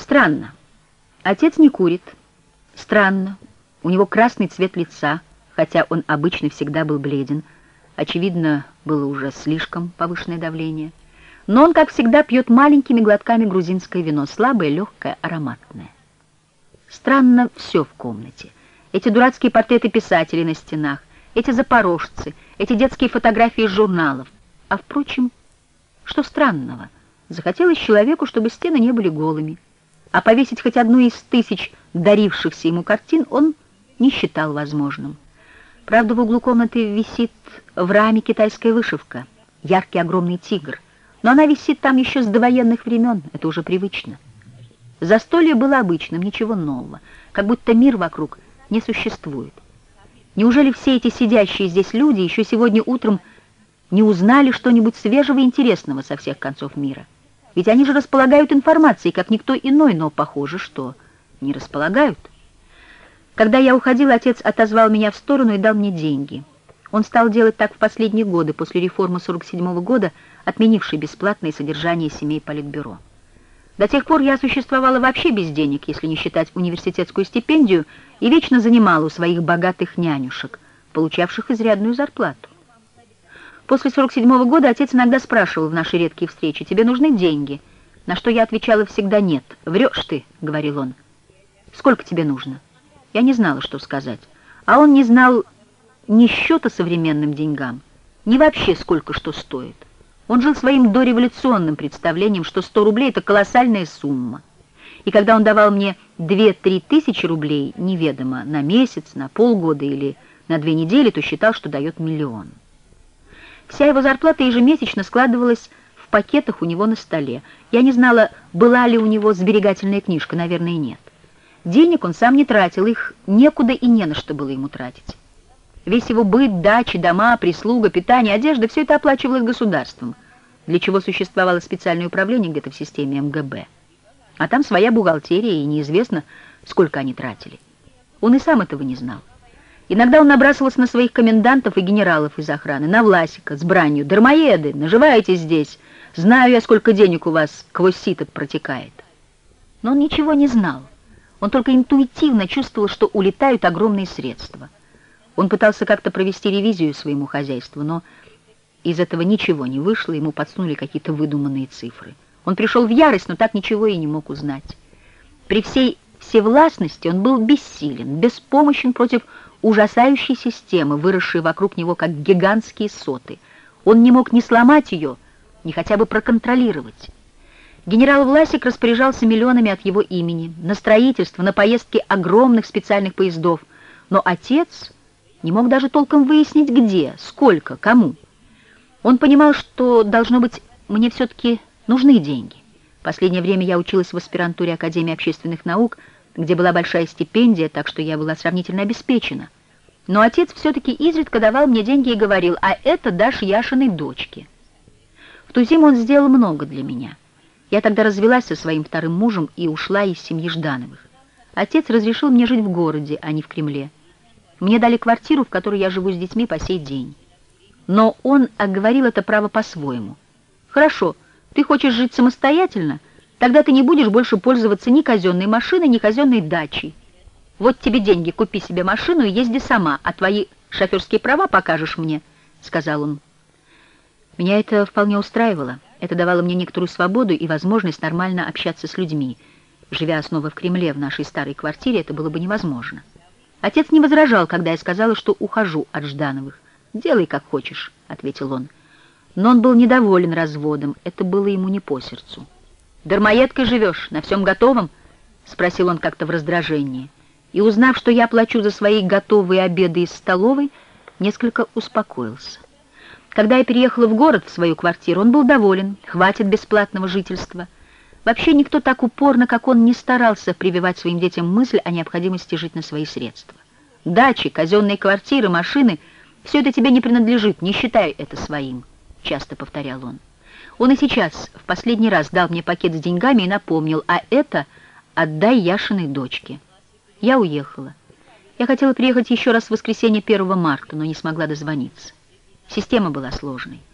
Странно. Отец не курит. Странно. У него красный цвет лица, хотя он обычно всегда был бледен. Очевидно, было уже слишком повышенное давление. Но он, как всегда, пьет маленькими глотками грузинское вино, слабое, легкое, ароматное. Странно все в комнате. Эти дурацкие портреты писателей на стенах, эти запорожцы, эти детские фотографии из журналов. А, впрочем, что странного? Захотелось человеку, чтобы стены не были голыми. А повесить хоть одну из тысяч дарившихся ему картин он не считал возможным. Правда, в углу комнаты висит в раме китайская вышивка, яркий огромный тигр. Но она висит там еще с довоенных времен, это уже привычно. Застолье было обычным, ничего нового, как будто мир вокруг не существует. Неужели все эти сидящие здесь люди еще сегодня утром не узнали что-нибудь свежего и интересного со всех концов мира? Ведь они же располагают информацией, как никто иной, но похоже, что не располагают. Когда я уходила, отец отозвал меня в сторону и дал мне деньги. Он стал делать так в последние годы, после реформы 47-го года, отменившей бесплатное содержание семей Политбюро. До тех пор я существовала вообще без денег, если не считать университетскую стипендию, и вечно занимала у своих богатых нянюшек, получавших изрядную зарплату. После 47-го года отец иногда спрашивал в наши редкие встречи: «Тебе нужны деньги?» На что я отвечала всегда: «Нет». «Врешь ты», — говорил он. «Сколько тебе нужно?» Я не знала, что сказать. А он не знал ни счета современным деньгам, ни вообще сколько что стоит. Он жил своим дореволюционным представлением, что 100 рублей — это колоссальная сумма. И когда он давал мне 2-3 тысячи рублей, неведомо, на месяц, на полгода или на 2 недели, то считал, что дает миллион. Вся его зарплата ежемесячно складывалась в пакетах у него на столе. Я не знала, была ли у него сберегательная книжка, наверное, нет. Денег он сам не тратил, их некуда и не на что было ему тратить. Весь его быт, дачи, дома, прислуга, питание, одежда — все это оплачивалось государством, для чего существовало специальное управление где-то в системе МГБ. А там своя бухгалтерия, и неизвестно, сколько они тратили. Он и сам этого не знал. Иногда он набрасывался на своих комендантов и генералов из охраны, на Власика, с бранью: «Дармоеды, наживаетесь здесь, знаю я, сколько денег у вас сквозь сито протекает». Но он ничего не знал. Он только интуитивно чувствовал, что улетают огромные средства. Он пытался как-то провести ревизию своему хозяйству, но из этого ничего не вышло, ему подсунули какие-то выдуманные цифры. Он пришел в ярость, но так ничего и не мог узнать. При всей всевластности он был бессилен, беспомощен против ужасающей системы, выросшей вокруг него как гигантские соты. Он не мог ни сломать ее, ни хотя бы проконтролировать. Генерал Власик распоряжался миллионами от его имени, на строительство, на поездки огромных специальных поездов, но отец не мог даже толком выяснить, где, сколько, кому. Он понимал, что, должно быть, мне все-таки нужны деньги. В последнее время я училась в аспирантуре Академии общественных наук, где была большая стипендия, так что я была сравнительно обеспечена. Но отец все-таки изредка давал мне деньги и говорил: «А это дашь Яшиной дочке». В ту зиму он сделал много для меня. Я тогда развелась со своим вторым мужем и ушла из семьи Ждановых. Отец разрешил мне жить в городе, а не в Кремле. Мне дали квартиру, в которой я живу с детьми по сей день. Но он оговорил это право по-своему. «Хорошо, ты хочешь жить самостоятельно? Тогда ты не будешь больше пользоваться ни казенной машиной, ни казенной дачей. Вот тебе деньги, купи себе машину и езди сама, а твои шоферские права покажешь мне», — сказал он. Меня это вполне устраивало. Это давало мне некоторую свободу и возможность нормально общаться с людьми. Живя снова в Кремле, в нашей старой квартире, это было бы невозможно. Отец не возражал, когда я сказала, что ухожу от Ждановых. «Делай, как хочешь», — ответил он. Но он был недоволен разводом, это было ему не по сердцу. «Дармоедкой живешь, на всем готовом?» — спросил он как-то в раздражении. И, узнав, что я плачу за свои готовые обеды из столовой, несколько успокоился. Когда я переехала в город, в свою квартиру, он был доволен, хватит бесплатного жительства. Вообще никто так упорно, как он, не старался прививать своим детям мысль о необходимости жить на свои средства. Дачи, казенные квартиры, машины — все это тебе не принадлежит, не считай это своим, — часто повторял он. Он и сейчас в последний раз дал мне пакет с деньгами и напомнил: «А это отдай Яшиной дочке». Я уехала. Я хотела приехать еще раз в воскресенье 1 марта, но не смогла дозвониться. Система была сложной.